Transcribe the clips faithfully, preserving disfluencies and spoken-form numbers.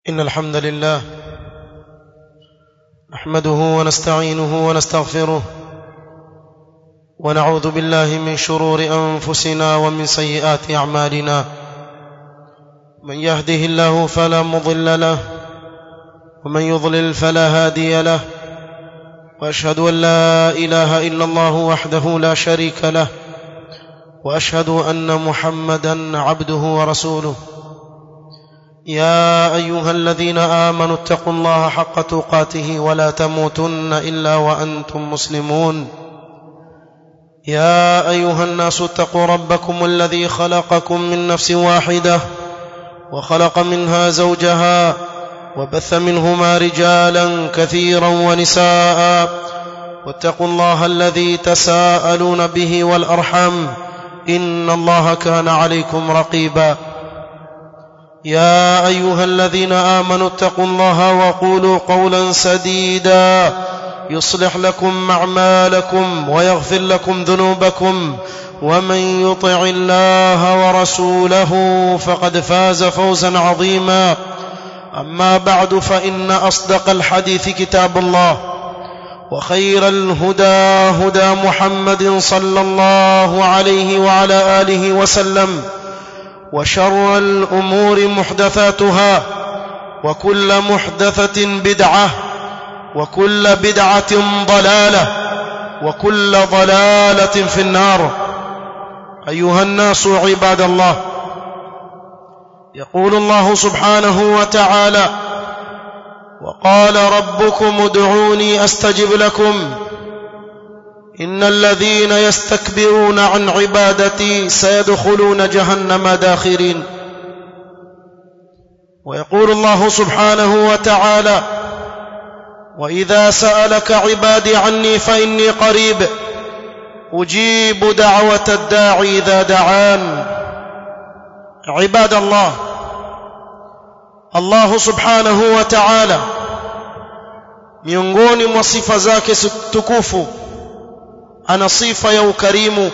إن الحمد لله نحمده ونستعينه ونستغفره ونعوذ بالله من شرور أنفسنا ومن سيئات أعمالنا. من يهده الله فلا مضل له ومن يضلل فلا هادي له، وأشهد أن لا إله إلا الله وحده لا شريك له، وأشهد أن محمدا عبده ورسوله. يا أيها الذين آمنوا اتقوا الله حق تقاته ولا تموتن إلا وأنتم مسلمون. يا أيها الناس اتقوا ربكم الذي خلقكم من نفس واحدة وخلق منها زوجها وبث منهما رجالا كثيرا ونساء، واتقوا الله الذي تساءلون به والأرحام إن الله كان عليكم رقيبا. يا أيها الذين آمنوا اتقوا الله وقولوا قولا سديدا يصلح لكم أعمالكم ويغفر لكم ذنوبكم، ومن يطع الله ورسوله فقد فاز فوزا عظيما. أما بعد، فإن أصدق الحديث كتاب الله، وخير الهدى هدى محمد صلى الله عليه وعلى آله وسلم، وشر الأمور محدثاتها، وكل محدثة بدعة، وكل بدعة ضلالة، وكل ضلالة في النار. أيها الناس عباد الله، يقول الله سبحانه وتعالى: وقال ربكم ادعوني أستجب لكم إن الذين يستكبرون عن عبادتي سيدخلون جهنم داخرين. ويقول الله سبحانه وتعالى: وإذا سألك عبادي عني فإني قريب أجيب دعوة الداعي إذا دعان. عباد الله، الله سبحانه وتعالى miongoni mwa sifa zake tukufu ana sifa ya ukarimu,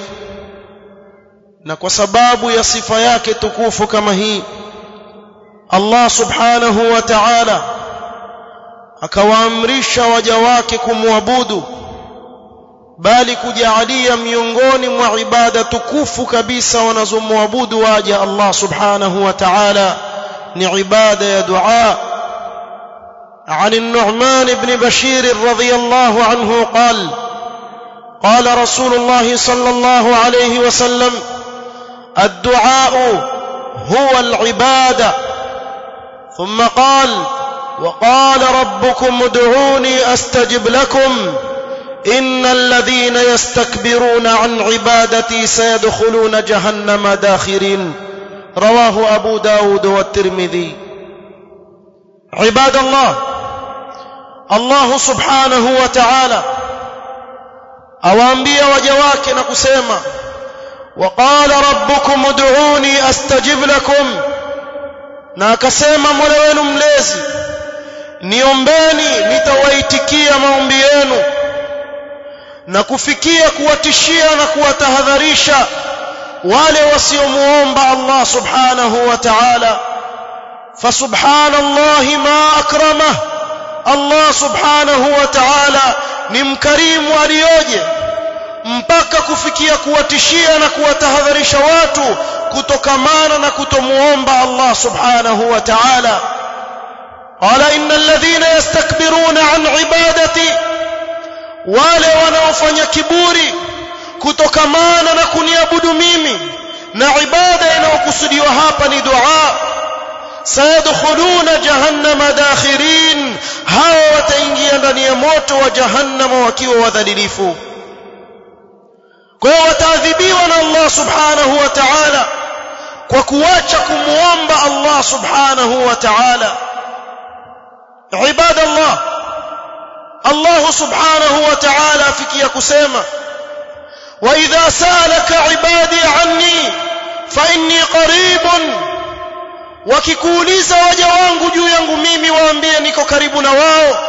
na kwa sababu ya sifa yake tukufu kama hii, Allah subhanahu wa ta'ala akawaamrisha waja wake kumwabudu, bali kujaalia miongoni mwa ibada tukufu kabisa wanazomwabudu waja Allah subhanahu wa ta'ala ni ibada ya dua. عن النعمان بن بشير رضي الله عنه قال: قال رسول الله صلى الله عليه وسلم: الدعاء هو العبادة. ثم قال: وقال ربكم ادعوني أستجب لكم إن الذين يستكبرون عن عبادتي سيدخلون جهنم داخرين. رواه أبو داود والترمذي. عباد الله، الله سبحانه وتعالى awaambia waja wake na kusema: waqala rabbukum ud'uni astajib lakum, na akasema Mola wenu mlezi, niombeni nitawaitikia maombi yenu, na kufikia kuwatishia na kuwatahadharisha wale wasiomuomba Allah subhanahu wa ta'ala. Fasubhanallahi ma akramah, Allah subhanahu wa ta'ala ni mkarimu aliyoje, mpaka kufikia kuwatishia na kuwatahadharisha watu kutokamana na kutomuomba Allah subhanahu wa ta'ala. Qala innal ladhina yastakbiruna an ibadati, wale wanaofanya kiburi kutokamana na kuniabudu mimi, na ibada inayokusudiwa hapa ni dua, sayadkhuluna jahannama dakhirin, hawa wataingia ndani ya moto wa jahannama wakiwa wadhalilifu. Kwa hiyo wataadhibiwa na Allah subhanahu wa ta'ala kwa kuacha kumuomba Allah subhanahu wa ta'ala. Ibada Allah, Allah subhanahu wa ta'ala afikia kusema: wa idha sa'alaka ibadi anni fa inni qaribun, wakikuuliza waja wangu juu yangu mimi waambie niko karibu na wao.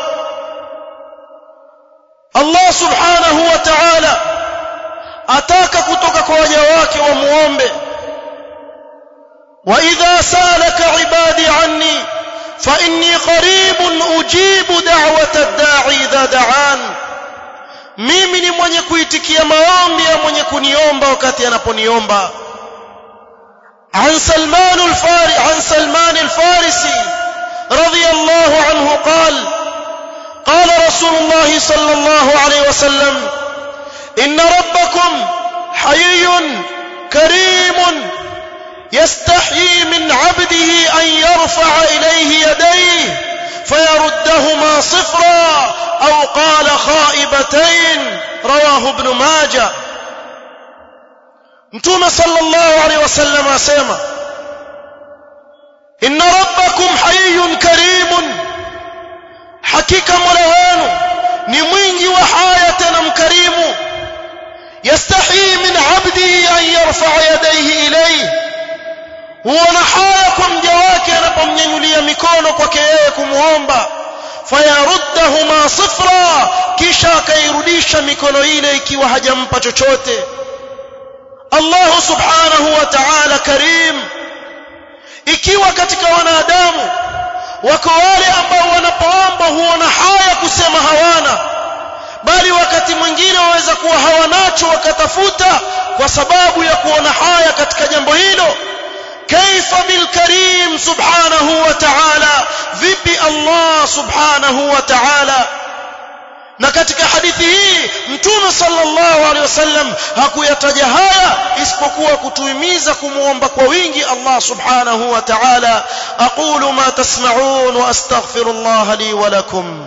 Allah subhanahu wa ta'ala ataka kutoka kwa waja wake wamuombe. wa idha salaka ibadi anni fa inni qaribun ujibu da'wata ad-da'i idha da'an, mimi ni mwenye kuitikia maombi ya mwenye kuniomba wakati anaponiomba. عن سلمان الفاري عن سلمان الفارسي رضي الله عنه قال قال رسول الله صلى الله عليه وسلم إن ربكم حيي كريم يستحيي من عبده أن يرفع إليه يديه فيردهما صفرا أو قال خائبتين رواه ابن ماجه. Mtume sallallahu alaihi wasallam asema inna rabbakum hayyun karimun, hakika Mola wenu ni mwingi wa haya tena mkarimu. Yastahi min abdihi an yarfa'a yadayhi ilayhi, huona haya kwa mja wake anapomnyanyulia mikono kwake yeye kumuomba. Fayaruddahuma sifra, kisha akairudisha mikono ile ikiwa hajampa chochote. Allah subhanahu wa ta'ala karim. Ikiwa katika wanadamu wako wale ambao wanapoomba huona haya kusema hawana, bali wakati mwingine waweza kuwa hawanacho wakatafuta kwa sababu ya kuona haya katika jambo hilo, kaifa bil karim subhanahu wa ta'ala, vipi Allah subhanahu wa ta'ala. Na katika hadithi hii Mtume sallallahu alaihi wasallam hakuyataja haya isipokuwa kutuhimiza kumuomba kwa wingi Allah subhanahu wa ta'ala. aqulu ma tasma'un wa astaghfirullah li wa lakum.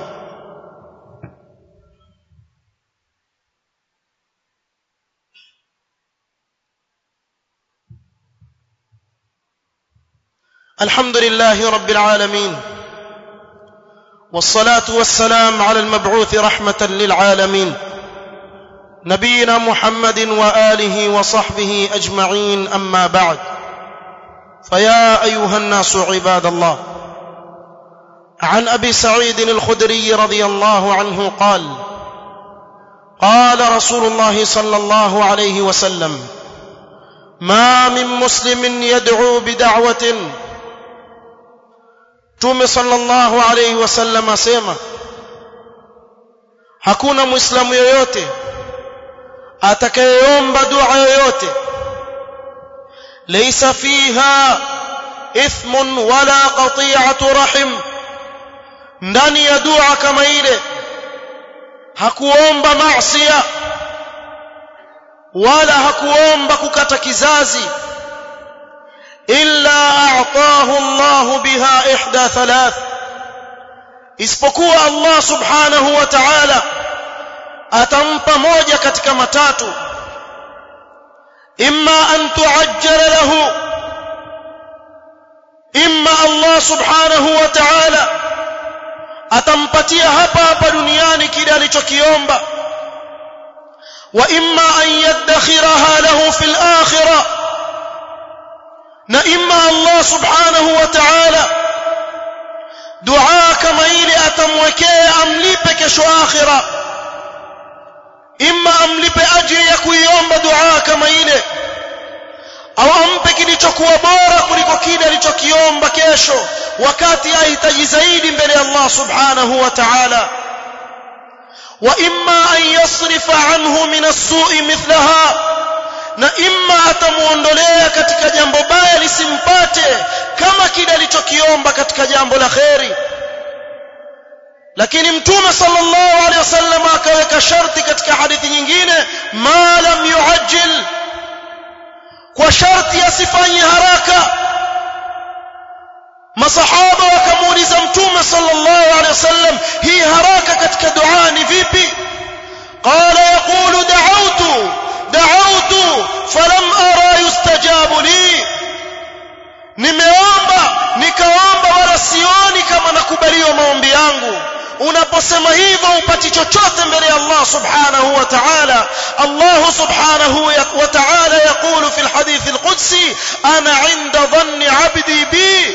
alhamdulillahi rabbil alamin والصلاة والسلام على المبعوث رحمة للعالمين نبينا محمد وآله وصحبه أجمعين. أما بعد، فيا أيها الناس عباد الله، عن أبي سعيد الخدري رضي الله عنه قال قال رسول الله صلى الله عليه وسلم ما من مسلم يدعو بدعوة. Mtume sallallahu alayhi wasallam asema hakuna muislamu yoyote atakayeomba dua yoyote laysa fiha ithmun wala qati'atu rahim, ndani ya dua kama ile hakuomba maasiya wala hakuomba kukata kizazi, illa a'tahu Allah biha ihda thalath, isipokuwa Allah subhanahu wa ta'ala atampa moja katika matatu. imma an tu'ajjala lahu, imma Allah subhanahu wa ta'ala atampatia hapa hapa duniani kile alichokiomba, wa imma an yaddakhiraha lahu fil akhirah, na imma Allah subhanahu wa ta'ala dua kama ile atamwekea amlipe kesho akhira, imma amlipe ajili ya kuiomba dua kama ile, au ampe kilichokuwa bora kuliko kile alichokiomba kesho wakati ahitaji zaidi mbele ya Allah subhanahu wa ta'ala. wa imma an yasrifa anhu min as-su'i mithlaha, na imma atamuondolea katika jambo baya lisimpate kama kile alichokiomba katika jambo la kheri. Lakini Mtume sallallahu alaihi wasallam akaweka sharti katika hadithi nyingine, ma lam yuajjil, kwa sharti asifanye haraka. Masahaba wakamuuliza Mtume sallallahu alaihi wasallam, hii haraka katika dua ni vipi? Qala yaqulu da'awtu da'awtu falam ara yustajabu li, nimeomba nikaomba wala sioni kama nakubaliwa maombi yangu. Unaposema hivyo upati chochote mbele ya Allah subhanahu wa ta'ala. Allah subhanahu wa ta'ala yaqulu fi alhadith alqudsi, ana 'inda dhanni 'abdi bi,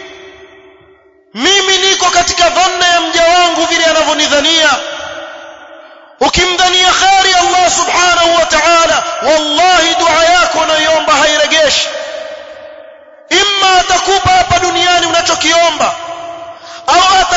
mimi niko katika dhanna ya mja wangu vile anavyonidhania. Ukimdhania khairi Allah subhanahu wa ta'ala, wallahi dua yako unayoomba hairegeshi. Imma atakupa hapa duniani unachokiomba,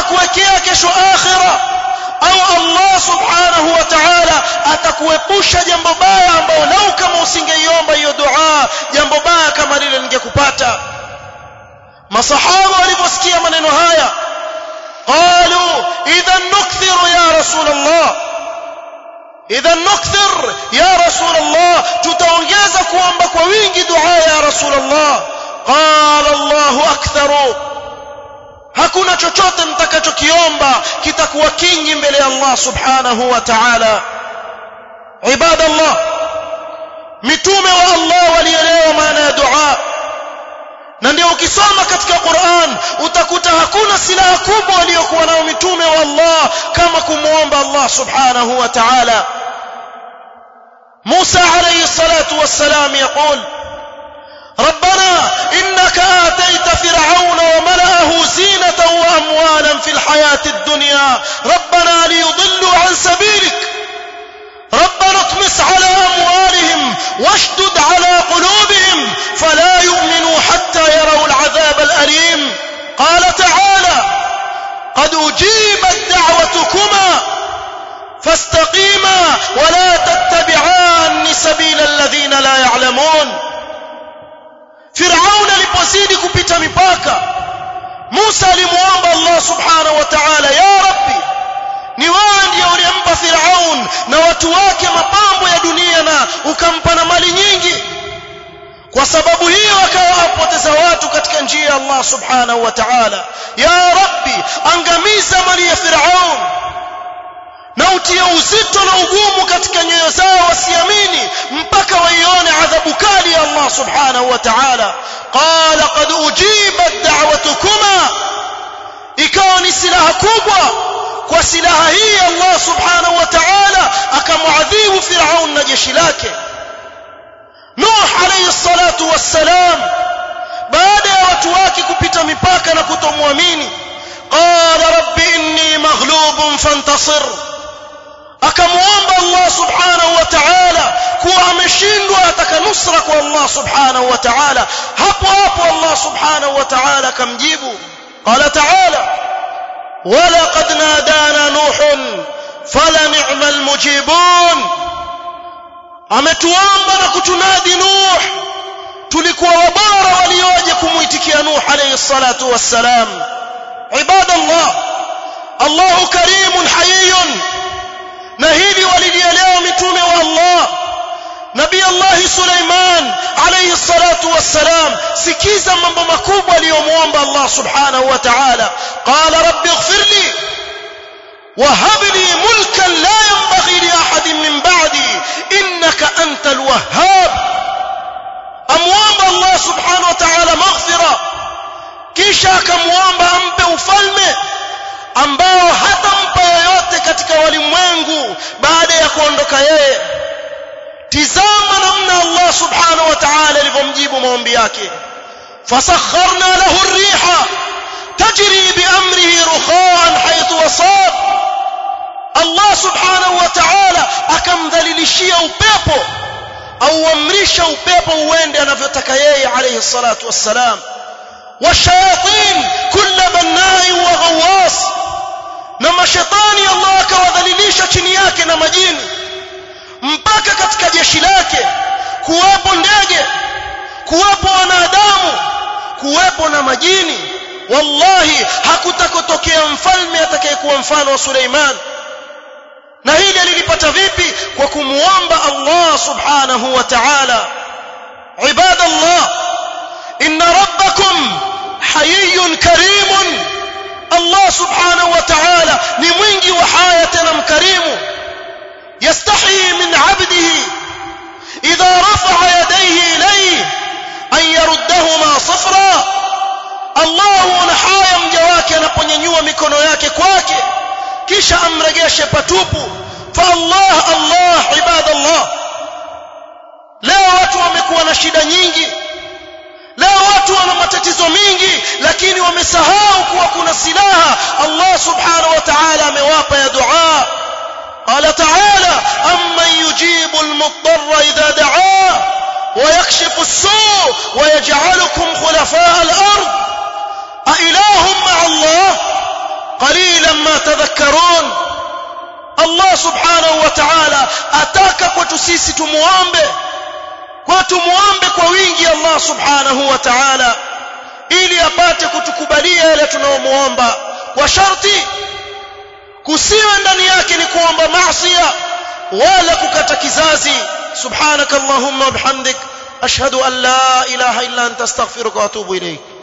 atakuwekea kesho akhira au Allah subhanahu wa ta'ala atakuepusha jambo baya ambalo lau kama usingeiomba hiyo dua jambo baya kama lile lingekupata. Masahaba waliposikia maneno haya qalu idhan nukthiru ya rasulullah idhan nukthir ya rasulullah tutaongeza kuomba kwa wingi dua ya rasulullah. qala Allahu aktharu, hakuna chochote mtakachokiomba kitakuwa kingi mbele ya Allah subhanahu wa ta'ala. Ibadallah, mitume wa Allah walielewa maana ya dua, na ndio ukisoma katika Qur'an utakuta hakuna silaha kubwa waliokuwa nao mitume wa Allah kama kumuomba Allah subhanahu wa ta'ala. Musa alayhi salatu wassalam yaqul ربنا إنك آتيت فرعون وملأه زينة وأموالا في الحياة الدنيا ربنا ليضلوا عن سبيلك ربنا اطمس على أموالهم واشدد على قلوبهم فلا يؤمنوا حتى يروا العذاب الأليم. قال تعالى قد أجيبت دعوتكما فاستقيما ولا تتبعان سبيل الذين لا يعلمون. Firaun alipozidi kupita mipaka, Musa alimuomba Allah subhanahu wa ta'ala, ya Rabbi, ni wewe ndiye uliyempa Firaun na watu wake mapambo ya dunia na ukampa na mali nyingi, kwa sababu hiyo akawapoteza watu katika njia ya Allah subhanahu wa ta'ala. Ya Rabbi, angamiza mali ya Firaun na utie uzito na ugumu katika nyoyo zao wasiamini mpaka waione adhabu kali ya Allah subhanahu wa ta'ala. Qala qad ujibat da'watukuma, ikawa ni silaha kubwa. Kwa silaha hii Allah subhanahu wa ta'ala akamuadhibu Firaun na jeshi lake. Nuh alayhi salatu wassalam, baada ya watu wake kupita mipaka na kutomwamini, qala rabbi inni maghlubun fantasir, akamuomba Allah subhanahu wa ta'ala kuwa ameshindwa, ataka nusra kwa Allah subhanahu wa ta'ala. Hapo hapo Allah subhanahu wa ta'ala akamjibu, qala ta'ala walaqad nadana nuhun falani'mal mujibun, ametuomba na kutunadi Nuh, tulikuwa wabora walioje kumuitikia Nuh alayhi salatu wassalam. Ibadallah, Allahu karimun hayyun, na hili walilielewa mitume wa Allah. Nabii Allah Suleiman alayhi salatu wassalam, sikiza mambo makubwa aliyomuomba Allah subhanahu wa ta'ala. Qala rabbi ighfirli wa hab li mulkan la yanbaghi li ahadin min ba'di innaka antal wahhab. Amuomba Allah subhanahu wa ta'ala maghfira, kisha akamuomba ampe ufalme ambao hatampa yoyote katika walimwengu baada ya kuondoka yeye. Tizama namna Allah subhanahu wa ta'ala alivyomjibu maombi yake. Fasakharna lahu ar-riha tajri bi amrihi rukhan haythu wasab, Allah subhanahu wa ta'ala akamdhalilishia upepo au amrisha upepo uende anavyotaka yeye alayhi salatu wassalam. Washayatin kull bannai wa ghawas, na mashaitani Allah akawadhalilisha chini yake na majini, mpaka katika jeshi lake kuwepo ndege, kuwepo wanadamu, kuwepo na majini. Wallahi hakutakotokea mfalme atakayekuwa mfano wa Suleiman. Na hili alilipata vipi? Kwa kumuomba Allah subhanahu wa ta'ala. Ibadallah, inna rabbakum hayyun karimun, Allah subhanahu wa ta'ala ni mwingi wa haya tena mkarimu. Yastahi min 'abdihi idha rafa'a yadayhi ilayhi an yaruddahuma sifra, Allah ana haya mja wake anaponyanyua mikono yake kwake kisha amregeshe patupu. Fa Allah Allah, ibadallah, leo watu wamekuwa na shida nyingi, leo watu wana matatizo mingi, lakini wamesahau kuwa kuna silaha Allah subhanahu wa ta'ala amewapa ya dua. Qala ta'ala amman yujibu al-mudtarra idha da'a wa yakshifu as-su' wa yaj'alukum khulafa'a al-ard a ilahum ma'a Allah qalilan ma tadhakkarun Allah subhanahu wa ta'ala ataka kwetu sisi tumuombe kwa tumuombe kwa wingi Allah subhanahu wa ta'ala ili apate kutukubalia yale tunayomuomba kwa sharti kusiwe ndani yake ni kuomba maasi wala kukata kizazi subhanakallahumma wa bihamdik ashhadu an la ilaha illa anta astaghfiruka wa atubu ilayk